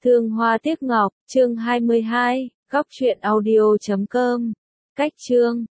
Thương hoa tiếc ngọc, chương 22, góc truyện audio.com. Cách chương